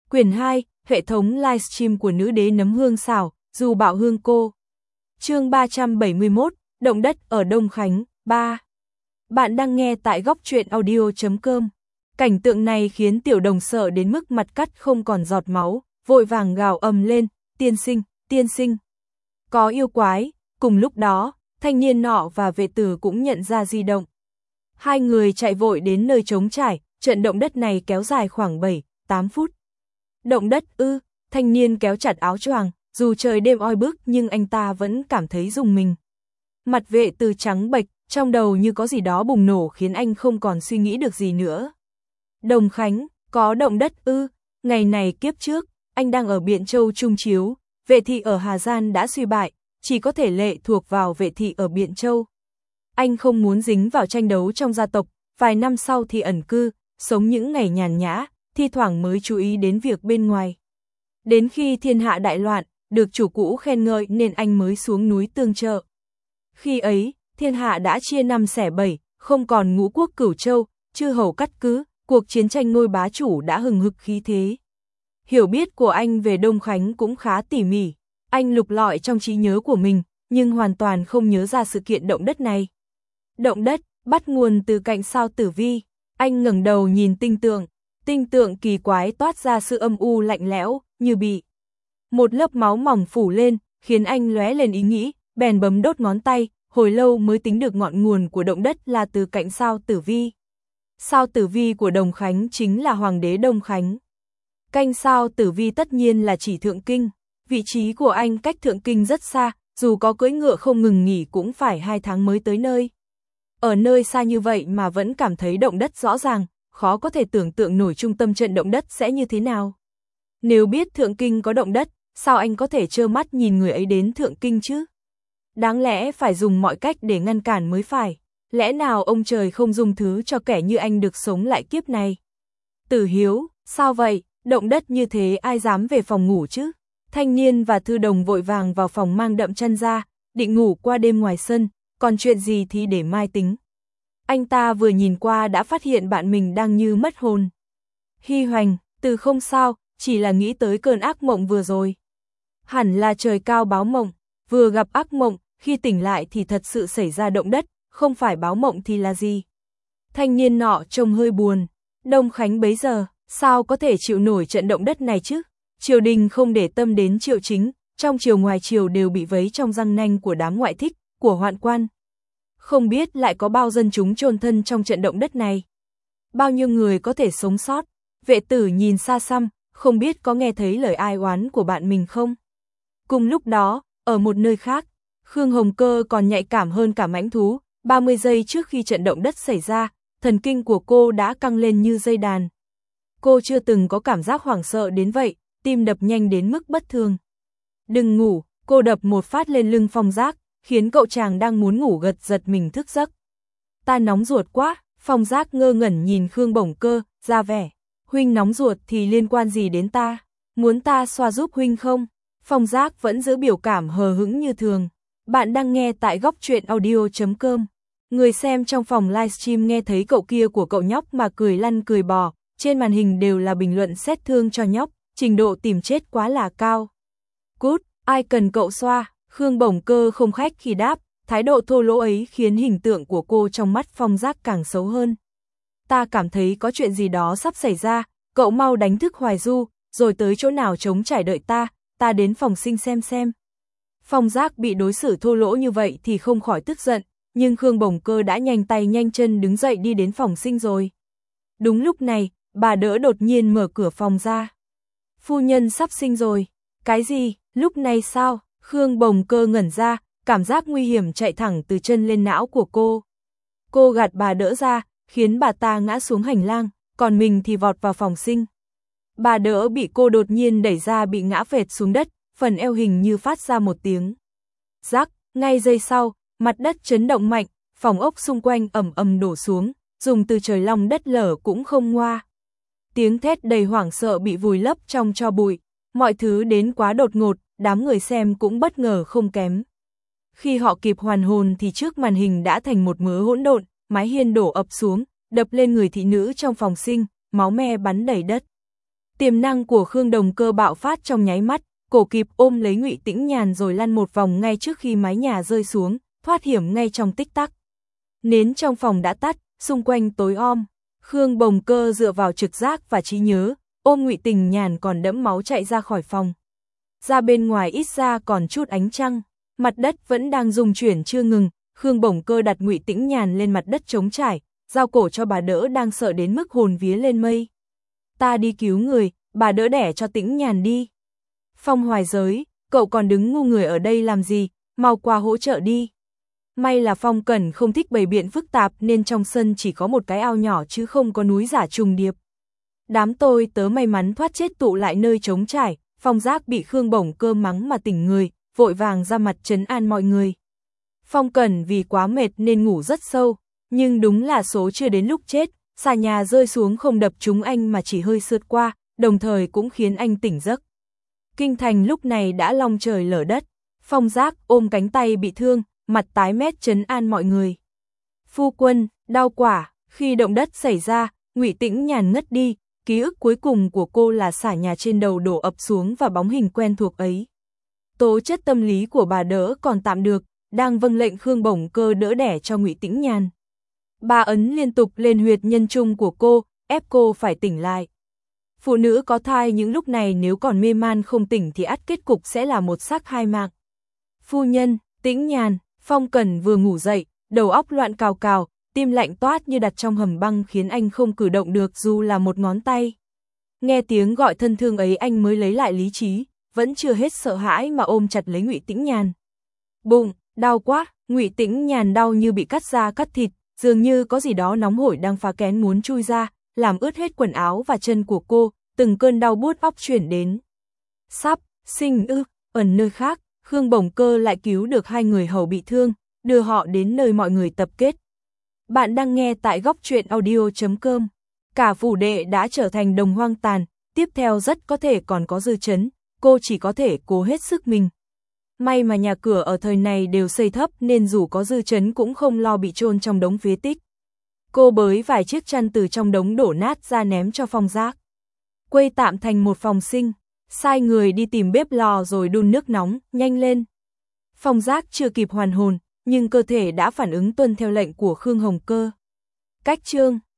Quyển 2, hệ thống livestream của nữ đế nấm hương xảo, dù bạo hương cô. Chương 371, động đất ở Đông Khánh, 3. Bạn đang nghe tại góc truyện audio.com. Cảnh tượng này khiến Tiểu Đồng sợ đến mức mặt cắt không còn giọt máu, vội vàng gào ầm lên, tiên sinh. Có yêu quái. Cùng lúc đó, thanh niên nọ và vệ tử cũng nhận ra di động. Hai người chạy vội đến nơi trống trải, trận động đất này kéo dài khoảng 7-8 phút. Động đất ư? Thanh niên kéo chặt áo choàng, dù trời đêm oi bức nhưng anh ta vẫn cảm thấy rùng mình. Mặt vệ tử trắng bệch, trong đầu như có gì đó bùng nổ khiến anh không còn suy nghĩ được gì nữa. Đồng Khánh, có động đất ư? Ngày này kiếp trước, anh đang ở Biện Châu Trung Chiếu, vệ thị ở Hà Giang đã suy bại, chỉ có thể lệ thuộc vào vệ thị ở Biện Châu. Anh không muốn dính vào tranh đấu trong gia tộc, vài năm sau thì ẩn cư, sống những ngày nhàn nhã, thi thoảng mới chú ý đến việc bên ngoài. Đến khi thiên hạ đại loạn, được chủ cũ khen ngợi nên anh mới xuống núi tương trợ. Khi ấy, thiên hạ đã chia năm xẻ bảy, không còn ngũ quốc cửu châu, chư hầu cắt cứ, cuộc chiến tranh ngôi bá chủ đã hừng hực khí thế. Hiểu biết của anh về Đông Khánh cũng khá tỉ mỉ, anh lục lọi trong trí nhớ của mình, nhưng hoàn toàn không nhớ ra sự kiện động đất này. Động đất bắt nguồn từ cạnh sao Tử Vi, anh ngẩng đầu nhìn tinh tượng kỳ quái toát ra sự âm u lạnh lẽo, như bị một lớp máu mỏng phủ lên, khiến anh lóe lên ý nghĩ, bèn bấm đốt ngón tay, hồi lâu mới tính được ngọn nguồn của động đất là từ cạnh sao Tử Vi. Sao Tử Vi của Đồng Khánh chính là Hoàng đế Đông Khánh. Canh sao Tử Vi tất nhiên là chỉ Thượng Kinh, vị trí của anh cách Thượng Kinh rất xa, dù có cưỡi ngựa không ngừng nghỉ cũng phải 2 tháng mới tới nơi. Ở nơi xa như vậy mà vẫn cảm thấy động đất rõ ràng, khó có thể tưởng tượng nổi trung tâm trận động đất sẽ như thế nào. Nếu biết Thượng Kinh có động đất, sao anh có thể trơ mắt nhìn người ấy đến Thượng Kinh chứ? Đáng lẽ phải dùng mọi cách để ngăn cản mới phải. Lẽ nào ông trời không dung thứ cho kẻ như anh được sống lại kiếp này? Tử Hiếu, sao vậy? Động đất như thế ai dám về phòng ngủ chứ? Thanh niên và Thư Đồng vội vàng vào phòng mang đậm chăn ra, định ngủ qua đêm ngoài sân, còn chuyện gì thì để mai tính. Anh ta vừa nhìn qua đã phát hiện bạn mình đang như mất hồn. Hy Hoành, từ không sao, chỉ là nghĩ tới cơn ác mộng vừa rồi. Hẳn là trời cao báo mộng, vừa gặp ác mộng, khi tỉnh lại thì thật sự xảy ra động đất, không phải báo mộng thì là gì. Thanh niên nọ trông hơi buồn, Đông Khánh bấy giờ, sao có thể chịu nổi trận động đất này chứ? Triều đình không để tâm đến Triệu Chính, trong triều ngoài triều đều bị vấy trong răng nanh của đám ngoại thích, của hoạn quan. Không biết lại có bao dân chúng chôn thân trong trận động đất này. Bao nhiêu người có thể sống sót? Vệ tử nhìn xa xăm, không biết có nghe thấy lời ai oán của bạn mình không? Cùng lúc đó, ở một nơi khác, Khương Hồng Cơ còn nhạy cảm hơn cả mãnh thú, 30 giây trước khi trận động đất xảy ra, thần kinh của cô đã căng lên như dây đàn. Cô chưa từng có cảm giác hoảng sợ đến vậy, tim đập nhanh đến mức bất thường. Đừng ngủ, cô đập một phát lên lưng Phong Giác, khiến cậu chàng đang muốn ngủ giật mình thức giấc. Ta nóng ruột quá, Phong Giác ngơ ngẩn nhìn Khương Bổng Cơ, ra vẻ. Huynh nóng ruột thì liên quan gì đến ta? Muốn ta xoa giúp huynh không? Phong Giác vẫn giữ biểu cảm hờ hững như thường. Bạn đang nghe tại góc truyện audio.com. Người xem trong phòng livestream nghe thấy cậu kia của cậu nhóc mà cười lăn cười bò, trên màn hình đều là bình luận xét thương cho nhóc, trình độ tìm chết quá là cao. Cút, ai cần cậu xoa? Khương Bổng Cơ không khách khi đáp, thái độ thô lỗ ấy khiến hình tượng của cô trong mắt Phong Giác càng xấu hơn. Ta cảm thấy có chuyện gì đó sắp xảy ra, cậu mau đánh thức Hoài Du, rồi tới chỗ nào trống trải đợi ta đến phòng sinh xem. Phong Giác bị đối xử thô lỗ như vậy thì không khỏi tức giận, nhưng Khương Bổng Cơ đã nhanh tay nhanh chân đứng dậy đi đến phòng sinh rồi. Đúng lúc này, bà đỡ đột nhiên mở cửa phòng ra. Phu nhân sắp sinh rồi. Cái gì? Lúc này sao? Khương Bổng Cơ ngẩn ra, cảm giác nguy hiểm chạy thẳng từ chân lên não của cô. Cô gạt bà đỡ ra, khiến bà ta ngã xuống hành lang, còn mình thì vọt vào phòng sinh. Bà đỡ bị cô đột nhiên đẩy ra bị ngã phệt xuống đất, phần eo hình như phát ra một tiếng rắc, ngay giây sau, mặt đất chấn động mạnh, phòng ốc xung quanh ầm ầm đổ xuống, dùng từ trời long đất lở cũng không ngoa. Tiếng thét đầy hoảng sợ bị vùi lấp trong tro bụi, mọi thứ đến quá đột ngột, đám người xem cũng bất ngờ không kém. Khi họ kịp hoàn hồn thì trước màn hình đã thành một mớ hỗn độn, mái hiên đổ ập xuống, đập lên người thị nữ trong phòng sinh, máu me bắn đầy đất. Tiềm năng của Khương Đồng Cơ bạo phát trong nháy mắt, cổ kịp ôm lấy Ngụy Tĩnh Nhàn rồi lăn một vòng ngay trước khi mái nhà rơi xuống, thoát hiểm ngay trong tích tắc. Nến trong phòng đã tắt, xung quanh tối om. Khương Bồng Cơ dựa vào trực giác và trí nhớ, ôm Ngụy Tĩnh Nhàn còn đẫm máu chạy ra khỏi phòng. Ra bên ngoài ít ra còn chút ánh trăng, mặt đất vẫn đang rung chuyển chưa ngừng. Khương Bồng Cơ đặt Ngụy Tĩnh Nhàn lên mặt đất trống trải, giao cổ cho bà đỡ đang sợ đến mức hồn vía lên mây. Ta đi cứu người, bà đỡ đẻ cho Tĩnh Nhàn đi. Phong Hoài Giới, cậu còn đứng ngu người ở đây làm gì, mau qua hỗ trợ đi. May là Phong Cẩn không thích bày biện phức tạp nên trong sân chỉ có một cái ao nhỏ chứ không có núi giả trùng điệp. Đám tôi tớ may mắn thoát chết tụ lại nơi trống trải, Phong Giác bị Khương Bồng Cơ mắng mà tỉnh người, vội vàng ra mặt trấn an mọi người. Phong Cẩn vì quá mệt nên ngủ rất sâu, nhưng đúng là số chưa đến lúc chết, xà nhà rơi xuống không đập trúng anh mà chỉ hơi sượt qua, đồng thời cũng khiến anh tỉnh giấc. Kinh thành lúc này đã long trời lở đất, Phong Giác ôm cánh tay bị thương, mặt tái mét trấn an mọi người. Phu quân, đau quả, khi động đất xảy ra, Ngụy Tĩnh Nhàn ngất đi, ký ức cuối cùng của cô là xà nhà trên đầu đổ ập xuống và bóng hình quen thuộc ấy. Tố chất tâm lý của bà đỡ còn tạm được, đang vâng lệnh Khương Bồng Cơ đỡ đẻ cho Ngụy Tĩnh Nhàn. Bà ấn liên tục lên huyệt nhân trung của cô, ép cô phải tỉnh lại. Phụ nữ có thai những lúc này nếu còn mê man không tỉnh thì ắt kết cục sẽ là một xác hai mạng. Phu nhân, Tĩnh Nhàn, Phong Cẩn vừa ngủ dậy, đầu óc loạn cào cào, tim lạnh toát như đặt trong hầm băng khiến anh không cử động được dù là một ngón tay. Nghe tiếng gọi thân thương ấy anh mới lấy lại lý trí, vẫn chưa hết sợ hãi mà ôm chặt lấy Ngụy Tĩnh Nhàn. Bụng, đau quá, Ngụy Tĩnh Nhàn đau như bị cắt da cắt thịt, dường như có gì đó nóng hổi đang phá kén muốn chui ra, làm ướt hết quần áo và chân của cô, từng cơn đau buốt óc chuyển đến. Sắp sinh ư? Ở nơi khác, Khương Bồng Cơ lại cứu được hai người hầu bị thương, đưa họ đến nơi mọi người tập kết. Bạn đang nghe tại góc truyện audio.com. Cả phủ đệ đã trở thành đồng hoang tàn, tiếp theo rất có thể còn có dư chấn, cô chỉ có thể cố hết sức mình. May mà nhà cửa ở thời này đều xây thấp nên dù có dư chấn cũng không lo bị chôn trong đống phế tích. Cô bới vài chiếc chăn từ trong đống đổ nát ra ném cho Phong Giác. Quây tạm thành một phòng sinh, sai người đi tìm bếp lò rồi đun nước nóng, nhanh lên. Phong Giác chưa kịp hoàn hồn, nhưng cơ thể đã phản ứng tuân theo lệnh của Khương Hồng Cơ. Cách chương